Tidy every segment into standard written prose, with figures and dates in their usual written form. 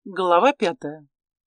Глава 5.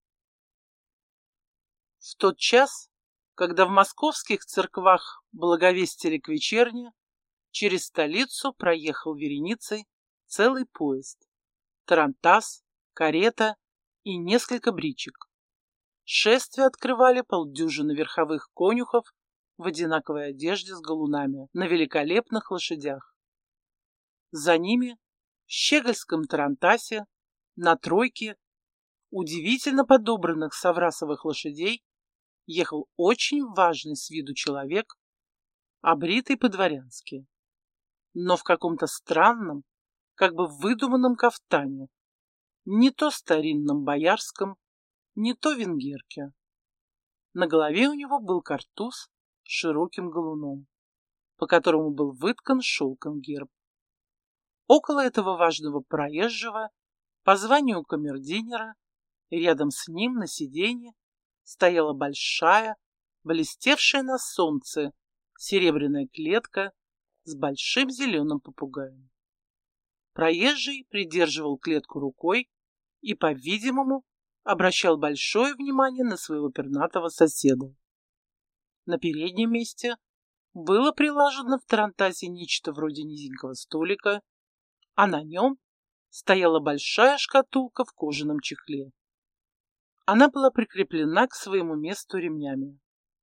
В тот час, когда в московских церквах благовестили к вечерне, через столицу проехал вереницей целый поезд, тарантас, карета и несколько бричек. Шествие открывали полдюжины верховых конюхов в одинаковой одежде с галунами на великолепных лошадях. За ними в щегольском тарантасе на тройке удивительно подобранных саврасовых лошадей ехал очень важный с виду человек, обритый по-дворянски, но в каком-то странном, как бы выдуманном кафтане, не то старинном боярском, не то венгерке. На голове у него был картуз с широким галуном, по которому был выткан шелком герб. Около этого важного проезжего, по званию камердинера, рядом с ним на сиденье стояла большая, блестевшая на солнце серебряная клетка с большим зеленым попугаем. Проезжий придерживал клетку рукой и, по-видимому, обращал большое внимание на своего пернатого соседа. На переднем месте было прилажено в тарантасе нечто вроде низенького столика, а на нем стояла большая шкатулка в кожаном чехле. Она была прикреплена к своему месту ремнями.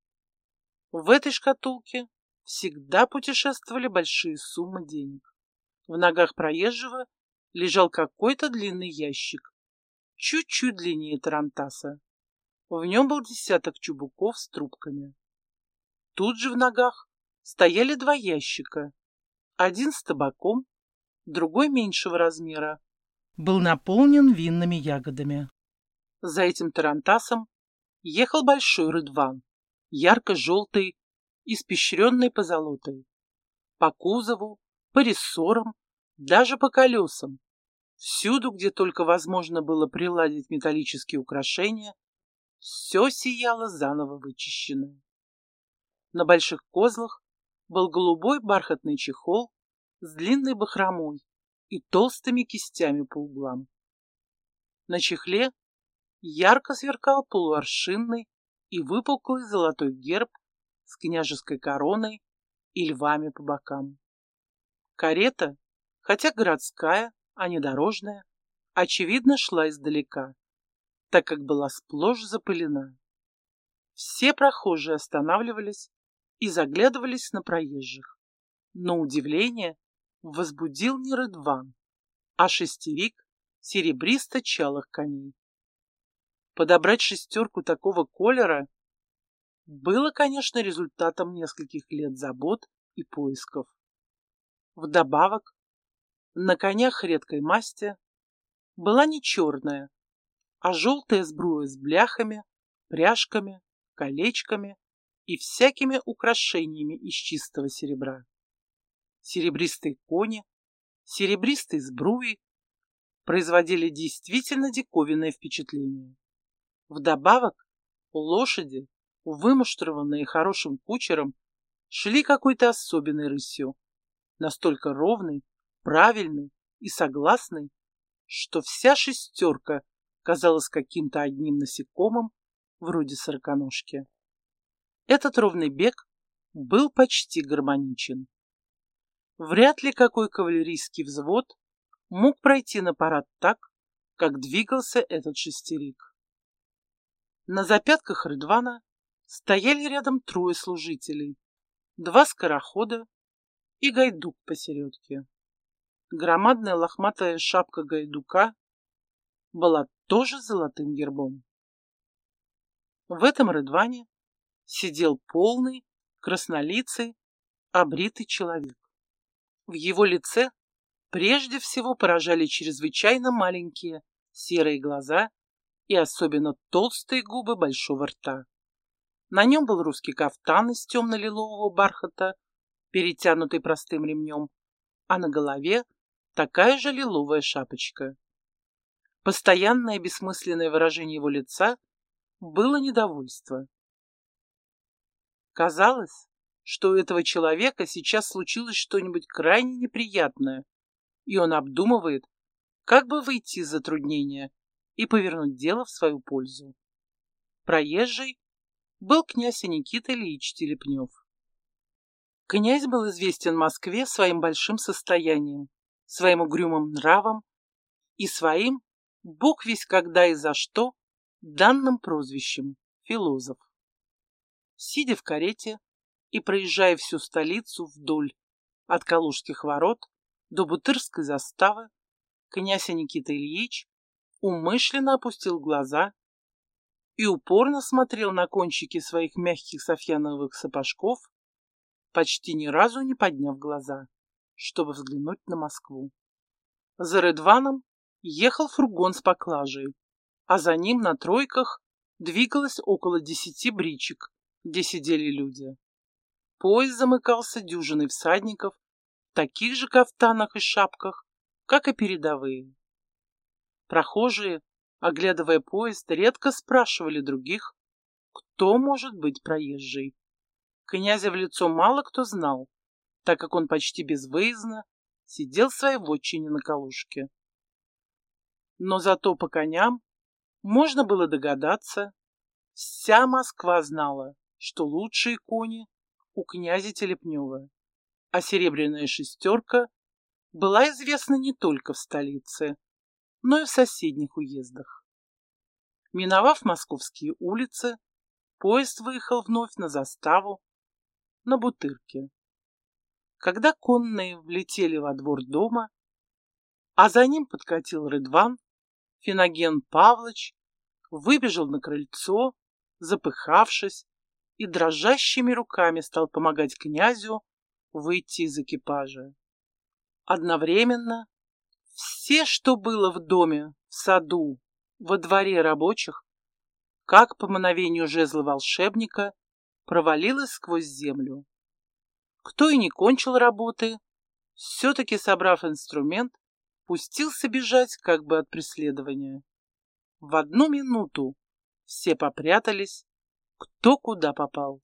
В этой шкатулке всегда путешествовали большие суммы денег. В ногах проезжего лежал какой-то длинный ящик, чуть-чуть длиннее тарантаса. В нем был десяток чубуков с трубками. Тут же в ногах стояли два ящика, один с табаком, другой меньшего размера, был наполнен винными ягодами. За этим тарантасом ехал большой рыдван, ярко-желтый, испещренный позолотой. По кузову, по рессорам, даже по колесам, всюду, где только возможно было приладить металлические украшения, все сияло заново вычищенное. На больших козлах был голубой бархатный чехол с длинной бахромой и толстыми кистями по углам. На чехле ярко сверкал полуаршинный и выпуклый золотой герб с княжеской короной и львами по бокам. Карета, хотя городская, а не дорожная, очевидно шла издалека, так как была сплошь запылена. Все прохожие останавливались и заглядывались на проезжих, но удивление возбудил не рыдван, а шестерик серебристо-чалых коней. Подобрать шестерку такого колера было, конечно, результатом нескольких лет забот и поисков. Вдобавок, на конях редкой масти была не черная, а желтая сбруя с бляхами, пряжками, колечками и всякими украшениями из чистого серебра. Серебристые кони, серебристые сбруи производили действительно диковинное впечатление. Вдобавок, лошади, вымуштрованные хорошим кучером, шли какой-то особенной рысью, настолько ровной, правильной и согласной, что вся шестерка казалась каким-то одним насекомым, вроде сороконожки. Этот ровный бег был почти гармоничен. Вряд ли какой кавалерийский взвод мог пройти на парад так, как двигался этот шестерик. На запятках рыдвана стояли рядом трое служителей, два скорохода и гайдук посередке. Громадная лохматая шапка гайдука была тоже золотым гербом. В этом рыдване сидел полный, краснолицый, обритый человек. В его лице прежде всего поражали чрезвычайно маленькие серые глаза и особенно толстые губы большого рта. На нем был русский кафтан из темно-лилового бархата, перетянутый простым ремнем, а на голове такая же лиловая шапочка. Постоянное бессмысленное выражение его лица было недовольство. Казалось, что у этого человека сейчас случилось что-нибудь крайне неприятное, и он обдумывает, как бы выйти из затруднения и повернуть дело в свою пользу. Проезжий был князь Никита Ильич Телепнев. Князь был известен в Москве своим большим состоянием, своим угрюмым нравом и своим, бог весть когда и за что, данным прозвищем философ. Сидя в карете и проезжая всю столицу вдоль от Калужских ворот до Бутырской заставы, князь Никита Ильич умышленно опустил глаза и упорно смотрел на кончики своих мягких софьяновых сапожков, почти ни разу не подняв глаза, чтобы взглянуть на Москву. За Рыдваном ехал фургон с поклажей, а за ним на тройках двигалось около 10 бричек, где сидели люди. Поезд замыкался дюжиной всадников в таких же кафтанах и шапках, как и передовые. Прохожие, оглядывая поезд, редко спрашивали других, кто может быть проезжий. Князя в лицо мало кто знал, так как он почти безвыездно сидел в своей вотчине на Калужке. Но зато по коням можно было догадаться, вся Москва знала, что лучшие кони у князя Телепнева, а серебряная шестерка была известна не только в столице, но и в соседних уездах. Миновав московские улицы, поезд выехал вновь на заставу на Бутырке. Когда конные влетели во двор дома, а за ним подкатил Рыдван, Финоген Павлыч выбежал на крыльцо, запыхавшись, и дрожащими руками стал помогать князю выйти из экипажа. Одновременно все, что было в доме, в саду, во дворе рабочих, как по мановению жезла волшебника, провалилось сквозь землю. Кто и не кончил работы, все-таки, собрав инструмент, пустился бежать как бы от преследования. В одну минуту все попрятались, кто куда попал.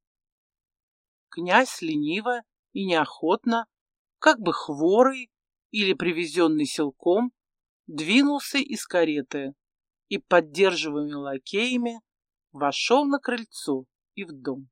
Князь лениво и неохотно, как бы хворый или привезенный силком, двинулся из кареты и, поддерживаемый лакеями, вошел на крыльцо и в дом.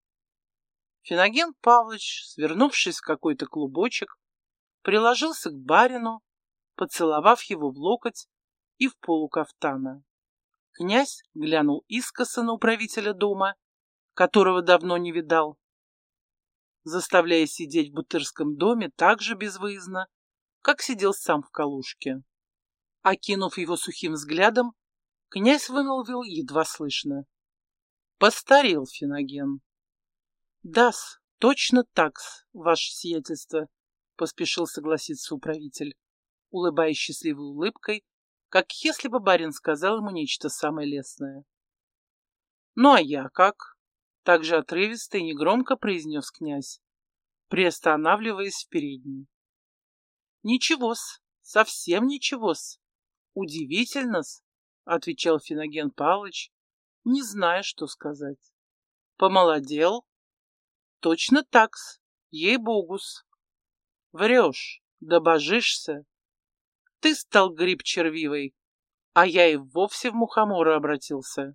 Финоген Павлыч, свернувшись в какой-то клубочек, приложился к барину, поцеловав его в локоть и в полу кафтана. Князь глянул искоса на управителя дома, которого давно не видал, заставляя сидеть в Бутырском доме так же безвыездно, как сидел сам в Калужке. Окинув его сухим взглядом, князь вымолвил едва слышно: «Постарел Финоген». «Да-с, точно так-с, ваше сиятельство», — поспешил согласиться управитель, улыбаясь счастливой улыбкой, как если бы барин сказал ему нечто самое лестное. «Ну а я как?» — также отрывисто и негромко произнес князь, приостанавливаясь в передней. «Ничего-с, совсем ничего-с, удивительно-с», — отвечал Финоген Павлыч, не зная, что сказать. «Помолодел?» «Точно так-с, ей-богу-с». «Врешь, да божишься. Ты стал гриб червивый, а я и вовсе в мухомора обратился».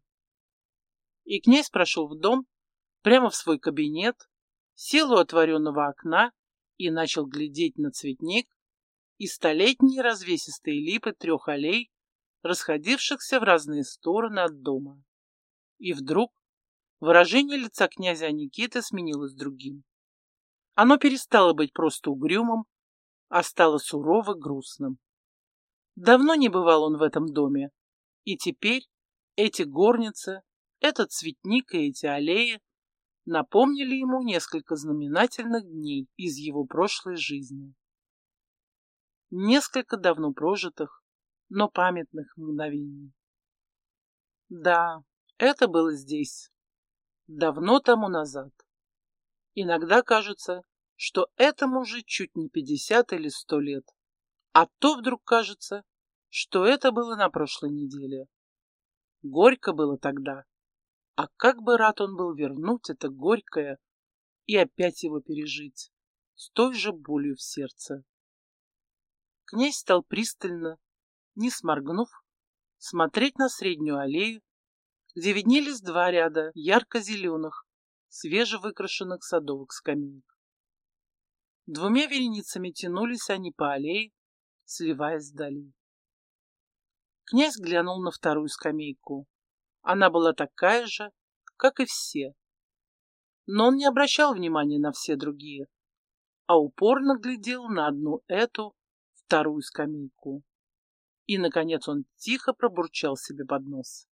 И князь прошел в дом, прямо в свой кабинет, сел у отворенного окна и начал глядеть на цветник и столетние развесистые липы 3 аллей, расходившихся в разные стороны от дома. И вдруг выражение лица князя Никиты сменилось другим. Оно перестало быть просто угрюмым, а стало сурово грустным. Давно не бывал он в этом доме, и теперь эти горницы, этот цветник и эти аллеи напомнили ему несколько знаменательных дней из его прошлой жизни. Несколько давно прожитых, но памятных мгновений. Да, это было здесь, давно тому назад. Иногда кажется, что этому уже чуть не 50 или 100 лет, а то вдруг кажется, что это было на прошлой неделе. Горько было тогда, а как бы рад он был вернуть это горькое и опять его пережить, с той же болью в сердце. Князь стал пристально, не сморгнув, смотреть на среднюю аллею, где виднелись два ряда ярко-зеленых, свежевыкрашенных садовых скамеек. Двумя вереницами тянулись они по аллее, сливаясь вдали. Князь глянул на вторую скамейку. Она была такая же, как и все. Но он не обращал внимания на все другие, а упорно глядел на одну эту, вторую скамейку. И, наконец, он тихо пробурчал себе под нос.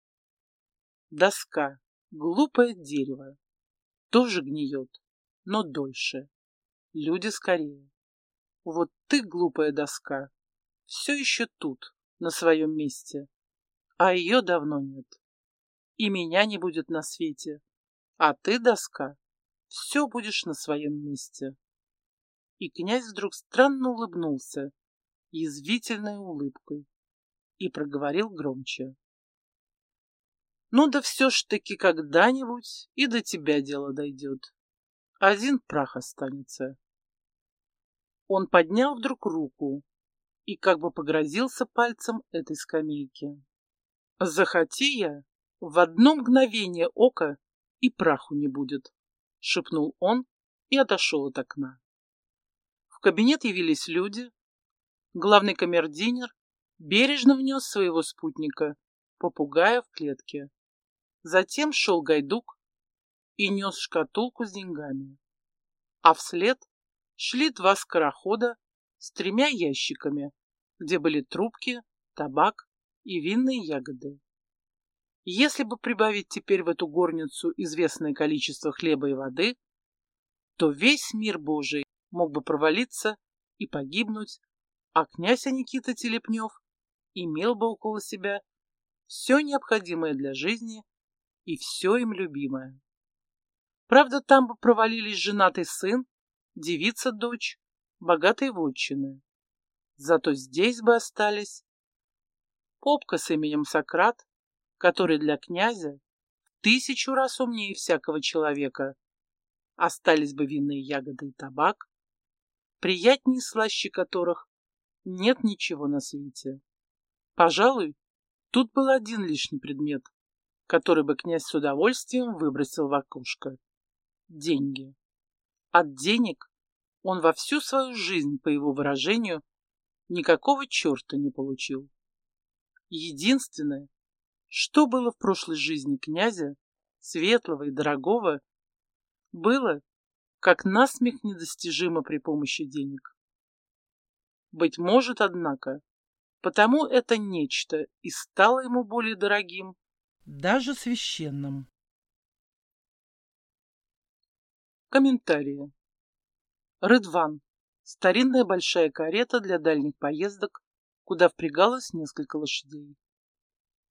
Доска, глупое дерево, тоже гниет, но дольше. Люди скорее. Вот ты, глупая доска, все еще тут, на своем месте, а ее давно нет. И меня не будет на свете, а ты, доска, все будешь на своем месте. И князь вдруг странно улыбнулся, язвительной улыбкой, и проговорил громче. Ну да все ж таки когда-нибудь и до тебя дело дойдет. Один прах останется. Он поднял вдруг руку и как бы погрозился пальцем этой скамейке. Захоти я, в одно мгновение ока и праху не будет, шепнул он и отошел от окна. В кабинет явились люди. Главный камердинер бережно внес своего спутника, попугая в клетке. Затем шел Гайдук и нес шкатулку с деньгами. А вслед шли два скорохода с 3 ящиками, где были трубки, табак и винные ягоды. Если бы прибавить теперь в эту горницу известное количество хлеба и воды, то весь мир Божий мог бы провалиться и погибнуть, а князь Никита Телепнев имел бы около себя все необходимое для жизни и все им любимое. Правда, там бы провалились женатый сын, девица-дочь, богатые вотчины. Зато здесь бы остались попка с именем Сократ, который для князя в 1000 раз умнее всякого человека. Остались бы винные ягоды и табак, приятнее и слаще которых нет ничего на свете. Пожалуй, тут был один лишний предмет, который бы князь с удовольствием выбросил в окошко. Деньги. От денег он во всю свою жизнь, по его выражению, никакого черта не получил. Единственное, что было в прошлой жизни князя, светлого и дорогого, было, как насмех недостижимо при помощи денег. Быть может, однако, потому это нечто и стало ему более дорогим, даже священным. Комментарии. Рыдван. Старинная большая карета для дальних поездок, куда впрягалось несколько лошадей.